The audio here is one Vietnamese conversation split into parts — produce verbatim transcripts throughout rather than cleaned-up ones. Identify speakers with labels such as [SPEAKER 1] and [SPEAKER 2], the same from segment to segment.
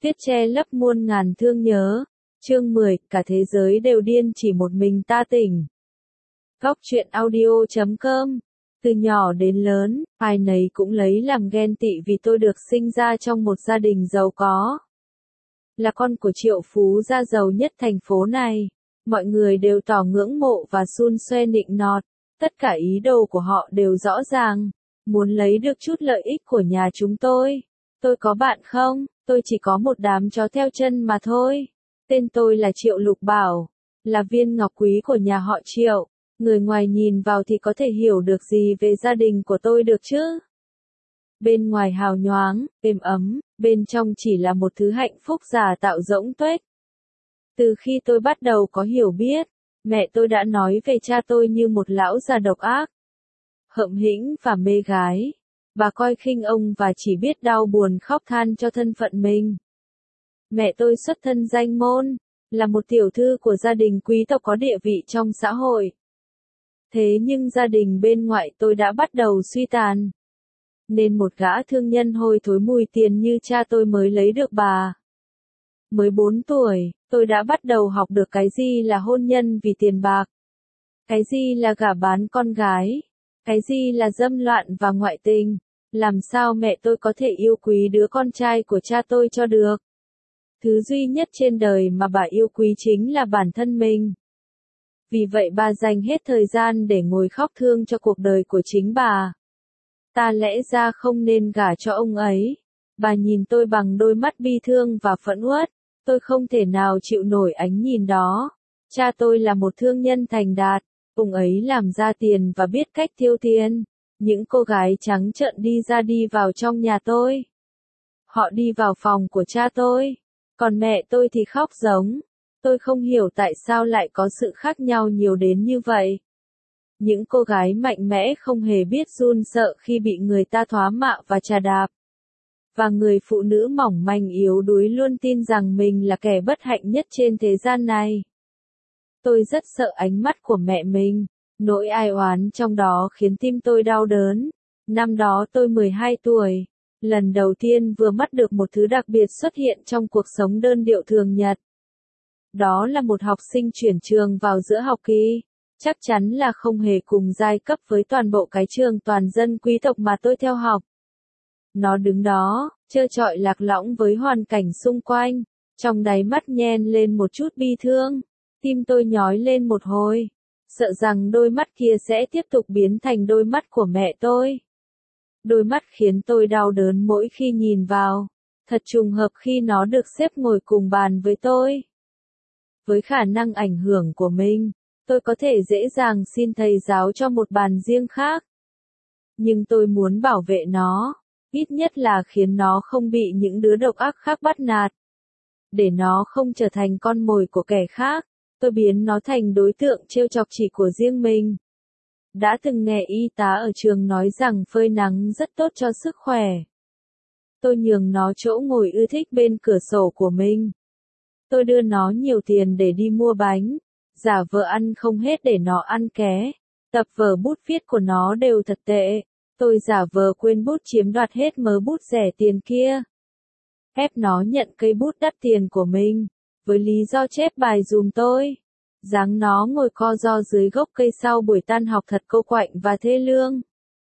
[SPEAKER 1] Viết che lấp muôn ngàn thương nhớ. Chương mười, cả thế giới đều điên chỉ một mình ta tỉnh. Góc truyện audio chấm com. Từ nhỏ đến lớn, ai nấy cũng lấy làm ghen tị vì tôi được sinh ra trong một gia đình giàu có. Là con của triệu phú gia giàu nhất thành phố này. Mọi người đều tỏ ngưỡng mộ và xun xoe nịnh nọt. Tất cả ý đồ của họ đều rõ ràng. Muốn lấy được chút lợi ích của nhà chúng tôi. Tôi có bạn không? Tôi chỉ có một đám chó theo chân mà thôi. Tên tôi là Triệu Lục Bảo. Là viên ngọc quý của nhà họ Triệu. Người ngoài nhìn vào thì có thể hiểu được gì về gia đình của tôi được chứ? Bên ngoài hào nhoáng, êm ấm, bên trong chỉ là một thứ hạnh phúc giả tạo rỗng tuếch. Từ khi tôi bắt đầu có hiểu biết, mẹ tôi đã nói về cha tôi như một lão già độc ác, hậm hĩnh và mê gái. Bà coi khinh ông và chỉ biết đau buồn khóc than cho thân phận mình. Mẹ tôi xuất thân danh môn, là một tiểu thư của gia đình quý tộc có địa vị trong xã hội. Thế nhưng gia đình bên ngoại tôi đã bắt đầu suy tàn. Nên một gã thương nhân hôi thối mùi tiền như cha tôi mới lấy được bà. Mới bốn tuổi, tôi đã bắt đầu học được cái gì là hôn nhân vì tiền bạc. Cái gì là gả bán con gái. Cái gì là dâm loạn và ngoại tình. Làm sao mẹ tôi có thể yêu quý đứa con trai của cha tôi cho được. Thứ duy nhất trên đời mà bà yêu quý chính là bản thân mình. Vì vậy bà dành hết thời gian để ngồi khóc thương cho cuộc đời của chính bà. Ta lẽ ra không nên gả cho ông ấy. Bà nhìn tôi bằng đôi mắt bi thương và phẫn uất. Tôi không thể nào chịu nổi ánh nhìn đó. Cha tôi là một thương nhân thành đạt. Ông ấy làm ra tiền và biết cách tiêu tiền. Những cô gái trắng trợn đi ra đi vào trong nhà tôi. Họ đi vào phòng của cha tôi. Còn mẹ tôi thì khóc giống. Tôi không hiểu tại sao lại có sự khác nhau nhiều đến như vậy. Những cô gái mạnh mẽ không hề biết run sợ khi bị người ta thoá mạ và chà đạp. Và người phụ nữ mỏng manh yếu đuối luôn tin rằng mình là kẻ bất hạnh nhất trên thế gian này. Tôi rất sợ ánh mắt của mẹ mình. Nỗi ai oán trong đó khiến tim tôi đau đớn. Năm đó tôi mười hai tuổi. Lần đầu tiên vừa mắt được một thứ đặc biệt xuất hiện trong cuộc sống đơn điệu thường nhật. Đó là một học sinh chuyển trường vào giữa học kỳ. Chắc chắn là không hề cùng giai cấp với toàn bộ cái trường toàn dân quý tộc mà tôi theo học. Nó đứng đó, trơ trọi lạc lõng với hoàn cảnh xung quanh. Trong đáy mắt nhen lên một chút bi thương. Tim tôi nhói lên một hồi. Sợ rằng đôi mắt kia sẽ tiếp tục biến thành đôi mắt của mẹ tôi. Đôi mắt khiến tôi đau đớn mỗi khi nhìn vào. Thật trùng hợp khi nó được xếp ngồi cùng bàn với tôi. Với khả năng ảnh hưởng của mình, tôi có thể dễ dàng xin thầy giáo cho một bàn riêng khác. Nhưng tôi muốn bảo vệ nó, ít nhất là khiến nó không bị những đứa độc ác khác bắt nạt. Để nó không trở thành con mồi của kẻ khác, tôi biến nó thành đối tượng trêu chọc chỉ của riêng mình. Đã từng nghe y tá ở trường nói rằng phơi nắng rất tốt cho sức khỏe. Tôi nhường nó chỗ ngồi ưa thích bên cửa sổ của mình. Tôi đưa nó nhiều tiền để đi mua bánh, giả vờ ăn không hết để nó ăn ké. Tập vở bút viết của nó đều thật tệ. Tôi giả vờ quên bút chiếm đoạt hết mớ bút rẻ tiền kia. Ép nó nhận cây bút đắt tiền của mình, với lý do chép bài dùm tôi. Giáng nó ngồi co ro dưới gốc cây sau buổi tan học thật cô quạnh và thê lương.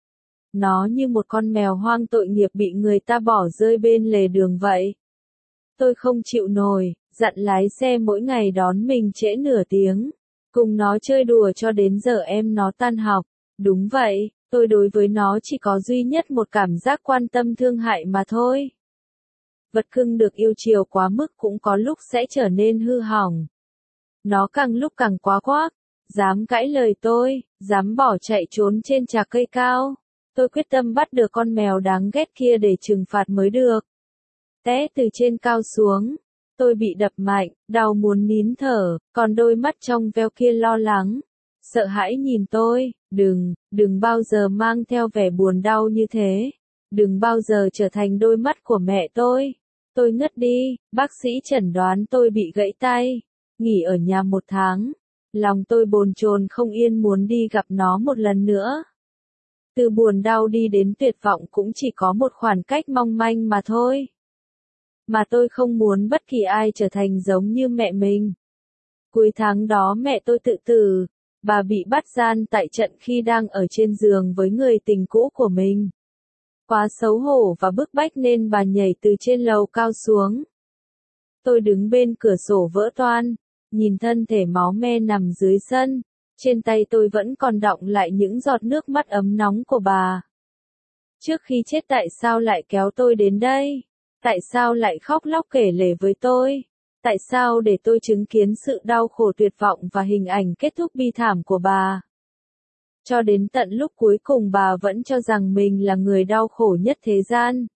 [SPEAKER 1] Nó như một con mèo hoang tội nghiệp bị người ta bỏ rơi bên lề đường vậy. Tôi không chịu nổi, dặn lái xe mỗi ngày đón mình trễ nửa tiếng. Cùng nó chơi đùa cho đến giờ em nó tan học. Đúng vậy, tôi đối với nó chỉ có duy nhất một cảm giác quan tâm thương hại mà thôi. Vật cưng được yêu chiều quá mức cũng có lúc sẽ trở nên hư hỏng. Nó càng lúc càng quá quác, dám cãi lời tôi, dám bỏ chạy trốn trên chạc cây cao. Tôi quyết tâm bắt được con mèo đáng ghét kia để trừng phạt mới được. Té từ trên cao xuống, tôi bị đập mạnh, đau muốn nín thở, còn đôi mắt trong veo kia lo lắng, sợ hãi nhìn tôi. Đừng, đừng bao giờ mang theo vẻ buồn đau như thế. Đừng bao giờ trở thành đôi mắt của mẹ tôi. Tôi ngất đi, bác sĩ chẩn đoán tôi bị gãy tay. Nghỉ ở nhà một tháng. Lòng tôi bồn chồn không yên muốn đi gặp nó một lần nữa. Từ buồn đau đi đến tuyệt vọng cũng chỉ có một khoảng cách mong manh mà thôi. mà tôi không muốn bất kỳ ai trở thành giống như mẹ mình. Cuối tháng đó mẹ tôi tự tử, bà bị bắt gian tại trận khi đang ở trên giường với người tình cũ của mình. Quá xấu hổ và bức bách nên bà nhảy từ trên lầu cao xuống. Tôi đứng bên cửa sổ vỡ toang, nhìn thân thể máu me nằm dưới sân, trên tay tôi vẫn còn đọng lại những giọt nước mắt ấm nóng của bà. Trước khi chết tại sao lại kéo tôi đến đây? Tại sao lại khóc lóc kể lể với tôi? Tại sao để tôi chứng kiến sự đau khổ tuyệt vọng và hình ảnh kết thúc bi thảm của bà? Cho đến tận lúc cuối cùng bà vẫn cho rằng mình là người đau khổ nhất thế gian.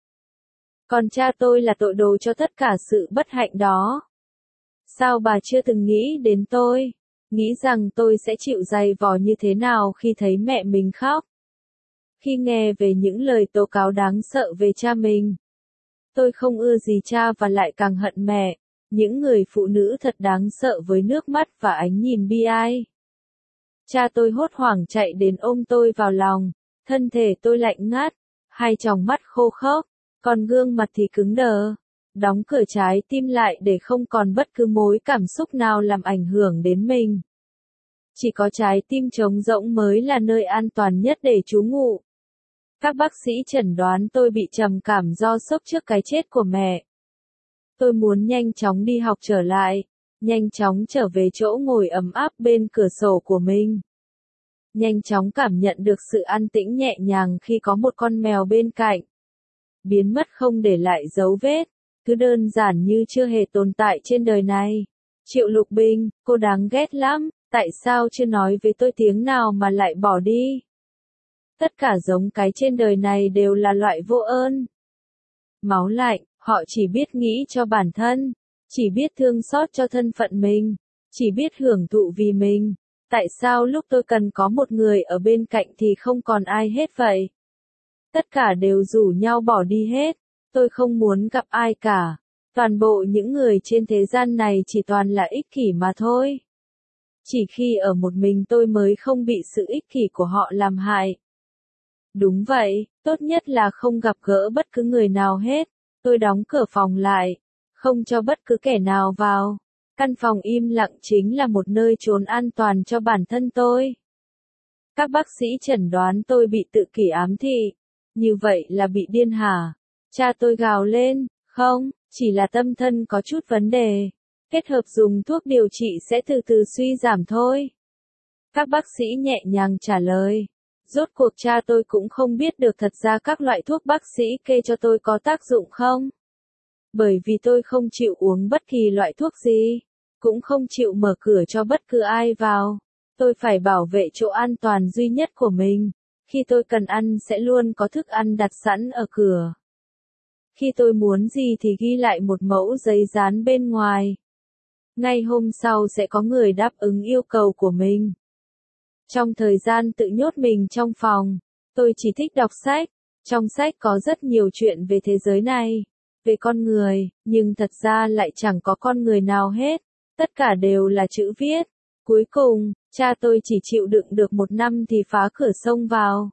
[SPEAKER 1] Còn cha tôi là tội đồ cho tất cả sự bất hạnh đó. Sao bà chưa từng nghĩ đến tôi? Nghĩ rằng tôi sẽ chịu dày vò như thế nào khi thấy mẹ mình khóc? Khi nghe về những lời tố cáo đáng sợ về cha mình. Tôi không ưa gì cha và lại càng hận mẹ, những người phụ nữ thật đáng sợ với nước mắt và ánh nhìn bi ai. Cha tôi hốt hoảng chạy đến ôm tôi vào lòng, thân thể tôi lạnh ngắt, hai tròng mắt khô khốc, còn gương mặt thì cứng đờ. Đóng cửa trái tim lại để không còn bất cứ mối cảm xúc nào làm ảnh hưởng đến mình. Chỉ có trái tim trống rỗng mới là nơi an toàn nhất để trú ngụ. Các bác sĩ chẩn đoán tôi bị trầm cảm do sốc trước cái chết của mẹ. Tôi muốn nhanh chóng đi học trở lại, nhanh chóng trở về chỗ ngồi ấm áp bên cửa sổ của mình. Nhanh chóng cảm nhận được sự an tĩnh nhẹ nhàng khi có một con mèo bên cạnh. Biến mất không để lại dấu vết, cứ đơn giản như chưa hề tồn tại trên đời này. Triệu Lục Bình, cô đáng ghét lắm, tại sao chưa nói với tôi tiếng nào mà lại bỏ đi? Tất cả giống cái trên đời này đều là loại vô ơn. Máu lạnh, họ chỉ biết nghĩ cho bản thân, chỉ biết thương xót cho thân phận mình, chỉ biết hưởng thụ vì mình. Tại sao lúc tôi cần có một người ở bên cạnh thì không còn ai hết vậy? Tất cả đều rủ nhau bỏ đi hết, tôi không muốn gặp ai cả. Toàn bộ những người trên thế gian này chỉ toàn là ích kỷ mà thôi. Chỉ khi ở một mình tôi mới không bị sự ích kỷ của họ làm hại. Đúng vậy, tốt nhất là không gặp gỡ bất cứ người nào hết. Tôi đóng cửa phòng lại, không cho bất cứ kẻ nào vào. Căn phòng im lặng chính là một nơi trốn an toàn cho bản thân tôi. Các bác sĩ chẩn đoán tôi bị tự kỷ ám thị. Như vậy là bị điên hả? Cha tôi gào lên, không, chỉ là tâm thân có chút vấn đề. Kết hợp dùng thuốc điều trị sẽ từ từ suy giảm thôi. Các bác sĩ nhẹ nhàng trả lời. Rốt cuộc cha tôi cũng không biết được thật ra các loại thuốc bác sĩ kê cho tôi có tác dụng không. Bởi vì tôi không chịu uống bất kỳ loại thuốc gì, cũng không chịu mở cửa cho bất cứ ai vào. Tôi phải bảo vệ chỗ an toàn duy nhất của mình. Khi tôi cần ăn sẽ luôn có thức ăn đặt sẵn ở cửa. Khi tôi muốn gì thì ghi lại một mẫu giấy dán bên ngoài. Ngay hôm sau sẽ có người đáp ứng yêu cầu của mình. Trong thời gian tự nhốt mình trong phòng, tôi chỉ thích đọc sách. Trong sách có rất nhiều chuyện về thế giới này, về con người, nhưng thật ra lại chẳng có con người nào hết. Tất cả đều là chữ viết. Cuối cùng, cha tôi chỉ chịu đựng được một năm thì phá cửa xông vào.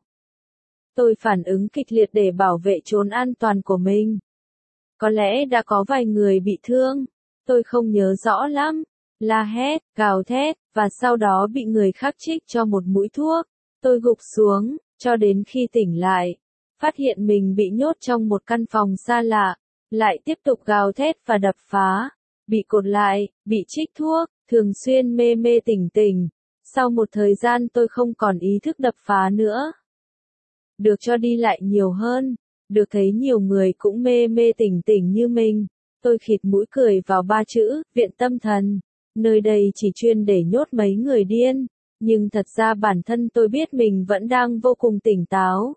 [SPEAKER 1] Tôi phản ứng kịch liệt để bảo vệ chốn an toàn của mình. Có lẽ đã có vài người bị thương, tôi không nhớ rõ lắm. La hét, gào thét, và sau đó bị người khác trích cho một mũi thuốc. Tôi gục xuống, cho đến khi tỉnh lại, phát hiện mình bị nhốt trong một căn phòng xa lạ, lại tiếp tục gào thét và đập phá, bị cột lại, bị trích thuốc, thường xuyên mê mê tỉnh tỉnh. Sau một thời gian tôi không còn ý thức đập phá nữa. Được cho đi lại nhiều hơn, được thấy nhiều người cũng mê mê tỉnh tỉnh như mình. Tôi khịt mũi cười vào ba chữ, viện tâm thần. Nơi đây chỉ chuyên để nhốt mấy người điên, nhưng thật ra bản thân tôi biết mình vẫn đang vô cùng tỉnh táo.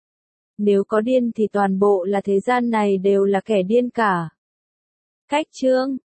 [SPEAKER 1] Nếu có điên thì toàn bộ là thế gian này đều là kẻ điên cả. Cách chương